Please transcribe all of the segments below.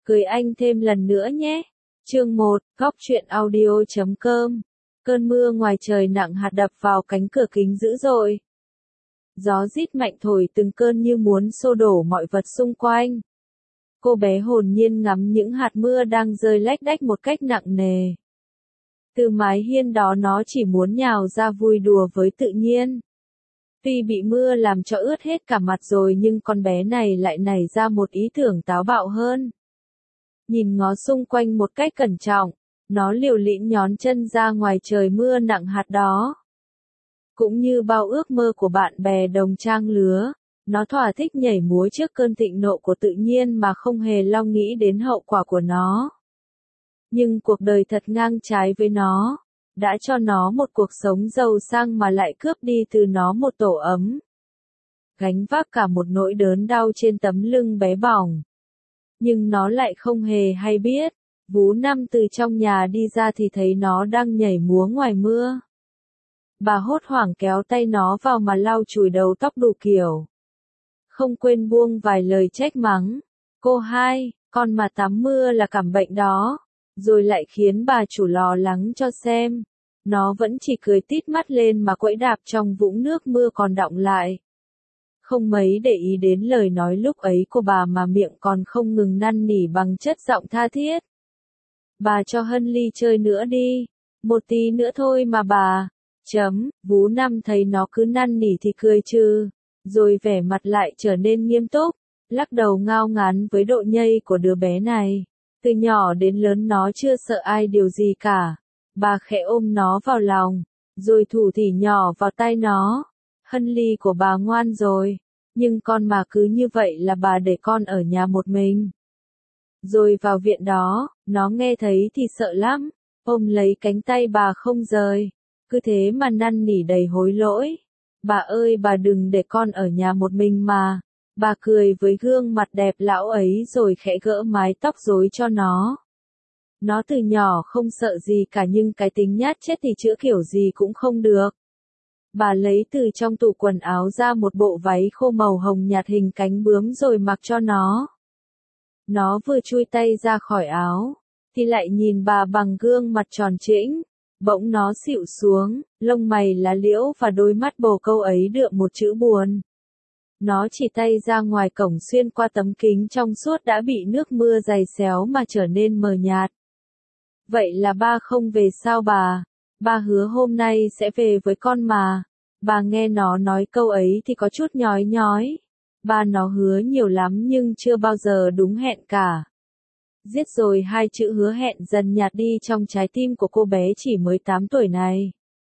Cười anh thêm lần nữa nhé. Chương 1, Góc truyện audio.com. Cơn mưa ngoài trời nặng hạt đập vào cánh cửa kính dữ dội. Gió rít mạnh thổi từng cơn như muốn xô đổ mọi vật xung quanh. Cô bé hồn nhiên ngắm những hạt mưa đang rơi lách đách một cách nặng nề. Từ mái hiên đó nó chỉ muốn nhào ra vui đùa với tự nhiên. Tuy bị mưa làm cho ướt hết cả mặt rồi nhưng con bé này lại nảy ra một ý tưởng táo bạo hơn. Nhìn ngó xung quanh một cách cẩn trọng, nó liều lĩnh nhón chân ra ngoài trời mưa nặng hạt đó. Cũng như bao ước mơ của bạn bè đồng trang lứa, nó thỏa thích nhảy múa trước cơn thịnh nộ của tự nhiên mà không hề lo nghĩ đến hậu quả của nó. Nhưng cuộc đời thật ngang trái với nó, đã cho nó một cuộc sống giàu sang mà lại cướp đi từ nó một tổ ấm. Gánh vác cả một nỗi đớn đau trên tấm lưng bé bỏng. Nhưng nó lại không hề hay biết, Vú Năm từ trong nhà đi ra thì thấy nó đang nhảy múa ngoài mưa. Bà hốt hoảng kéo tay nó vào mà lau chùi đầu tóc đủ kiểu. Không quên buông vài lời trách mắng. Cô hai, con mà tắm mưa là cảm bệnh đó. Rồi lại khiến bà chủ lo lắng cho xem. Nó vẫn chỉ cười tít mắt lên mà quẫy đạp trong vũng nước mưa còn đọng lại. Không mấy để ý đến lời nói lúc ấy của bà mà miệng còn không ngừng năn nỉ bằng chất giọng tha thiết. Bà cho Hân Ly chơi nữa đi. Một tí nữa thôi mà bà. Vú Năm thấy nó cứ năn nỉ thì cười trừ. Rồi vẻ mặt lại trở nên nghiêm túc. Lắc đầu ngao ngán với độ nhây của đứa bé này. Từ nhỏ đến lớn nó chưa sợ ai điều gì cả. Bà khẽ ôm nó vào lòng. Rồi thủ thỉ nhỏ vào tai nó. Hân Ly của bà ngoan rồi. Nhưng con mà cứ như vậy là bà để con ở nhà một mình. Rồi vào viện đó, nó nghe thấy thì sợ lắm. Ôm lấy cánh tay bà không rời. Cứ thế mà năn nỉ đầy hối lỗi. Bà ơi bà đừng để con ở nhà một mình mà. Bà cười với gương mặt đẹp lão ấy rồi khẽ gỡ mái tóc rối cho nó. Nó từ nhỏ không sợ gì cả nhưng cái tính nhát chết thì chữa kiểu gì cũng không được. Bà lấy từ trong tủ quần áo ra một bộ váy khô màu hồng nhạt hình cánh bướm rồi mặc cho nó. Nó vừa chui tay ra khỏi áo, thì lại nhìn bà bằng gương mặt tròn trĩnh. Bỗng nó xịu xuống, lông mày lá liễu và đôi mắt bồ câu ấy đượm một chữ buồn. Nó chỉ tay ra ngoài cổng xuyên qua tấm kính trong suốt đã bị nước mưa dày xéo mà trở nên mờ nhạt. Vậy là ba không về sao bà? Ba hứa hôm nay sẽ về với con mà. Bà nghe nó nói câu ấy thì có chút nhói nhói. Ba nó hứa nhiều lắm nhưng chưa bao giờ đúng hẹn cả. Giết rồi hai chữ hứa hẹn dần nhạt đi trong trái tim của cô bé chỉ mới 8 tuổi này.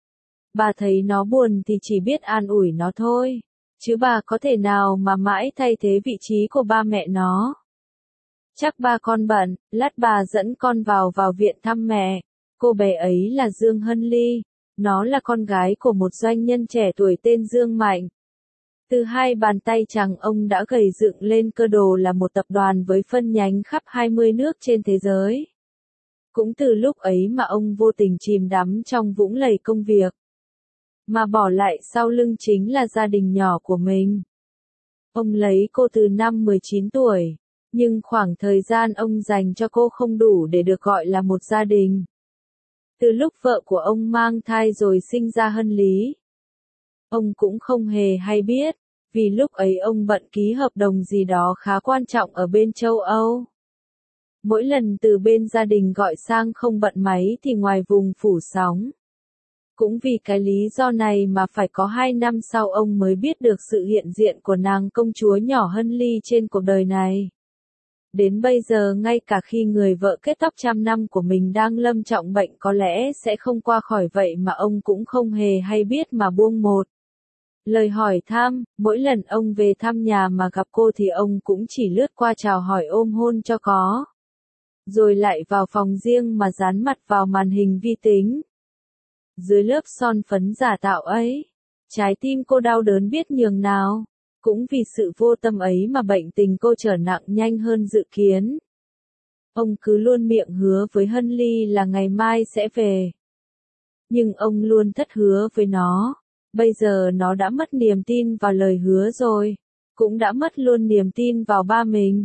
Bà thấy nó buồn thì chỉ biết an ủi nó thôi. Chứ bà có thể nào mà mãi thay thế vị trí của ba mẹ nó. Chắc ba con bận, lát bà dẫn con vào viện thăm mẹ. Cô bé ấy là Dương Hân Ly. Nó là con gái của một doanh nhân trẻ tuổi tên Dương Mạnh. Từ hai bàn tay chàng ông đã gầy dựng lên cơ đồ là một tập đoàn với phân nhánh khắp 20 nước trên thế giới. Cũng từ lúc ấy mà ông vô tình chìm đắm trong vũng lầy công việc. Mà bỏ lại sau lưng chính là gia đình nhỏ của mình. Ông lấy cô từ năm 19 tuổi, nhưng khoảng thời gian ông dành cho cô không đủ để được gọi là một gia đình. Từ lúc vợ của ông mang thai rồi sinh ra Hân Lý. Ông cũng không hề hay biết, vì lúc ấy ông bận ký hợp đồng gì đó khá quan trọng ở bên châu Âu. Mỗi lần từ bên gia đình gọi sang không bận máy thì ngoài vùng phủ sóng. Cũng vì cái lý do này mà phải có 2 năm sau ông mới biết được sự hiện diện của nàng công chúa nhỏ Hân Ly trên cuộc đời này. Đến bây giờ ngay cả khi người vợ kết tóc trăm năm của mình đang lâm trọng bệnh có lẽ sẽ không qua khỏi vậy mà ông cũng không hề hay biết mà buông một lời hỏi thăm. Mỗi lần ông về thăm nhà mà gặp cô thì ông cũng chỉ lướt qua chào hỏi ôm hôn cho có. Rồi lại vào phòng riêng mà dán mặt vào màn hình vi tính. Dưới lớp son phấn giả tạo ấy, trái tim cô đau đớn biết nhường nào. Cũng vì sự vô tâm ấy mà bệnh tình cô trở nặng nhanh hơn dự kiến. Ông cứ luôn miệng hứa với Hân Ly là ngày mai sẽ về. Nhưng ông luôn thất hứa với nó. Bây giờ nó đã mất niềm tin vào lời hứa rồi. Cũng đã mất luôn niềm tin vào ba mình.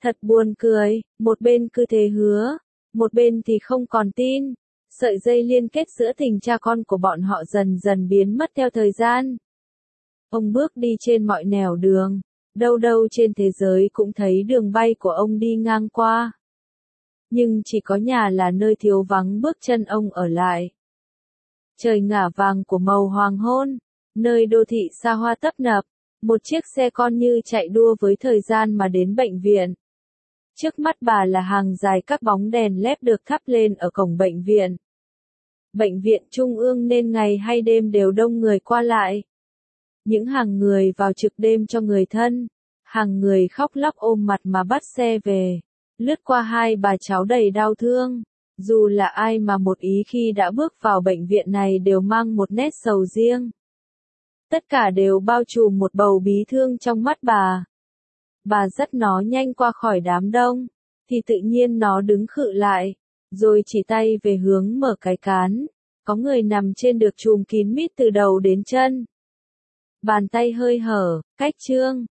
Thật buồn cười, một bên cứ thế hứa, một bên thì không còn tin. Sợi dây liên kết giữa tình cha con của bọn họ dần dần biến mất theo thời gian. Ông bước đi trên mọi nẻo đường, đâu đâu trên thế giới cũng thấy đường bay của ông đi ngang qua. Nhưng chỉ có nhà là nơi thiếu vắng bước chân ông ở lại. Trời ngả vàng của màu hoàng hôn, nơi đô thị xa hoa tấp nập, một chiếc xe con như chạy đua với thời gian mà đến bệnh viện. Trước mắt bà là hàng dài các bóng đèn led được thắp lên ở cổng bệnh viện. Bệnh viện trung ương nên ngày hay đêm đều đông người qua lại. Những hàng người vào trực đêm cho người thân, hàng người khóc lóc ôm mặt mà bắt xe về. Lướt qua hai bà cháu đầy đau thương. Dù là ai mà một ý khi đã bước vào bệnh viện này đều mang một nét sầu riêng. Tất cả đều bao trùm một bầu bí thương trong mắt bà. Bà dắt nó nhanh qua khỏi đám đông, thì tự nhiên nó đứng khựng lại, rồi chỉ tay về hướng mở cái cán. Có người nằm trên được trùm kín mít từ đầu đến chân. Bàn tay hơi hở, cách trương,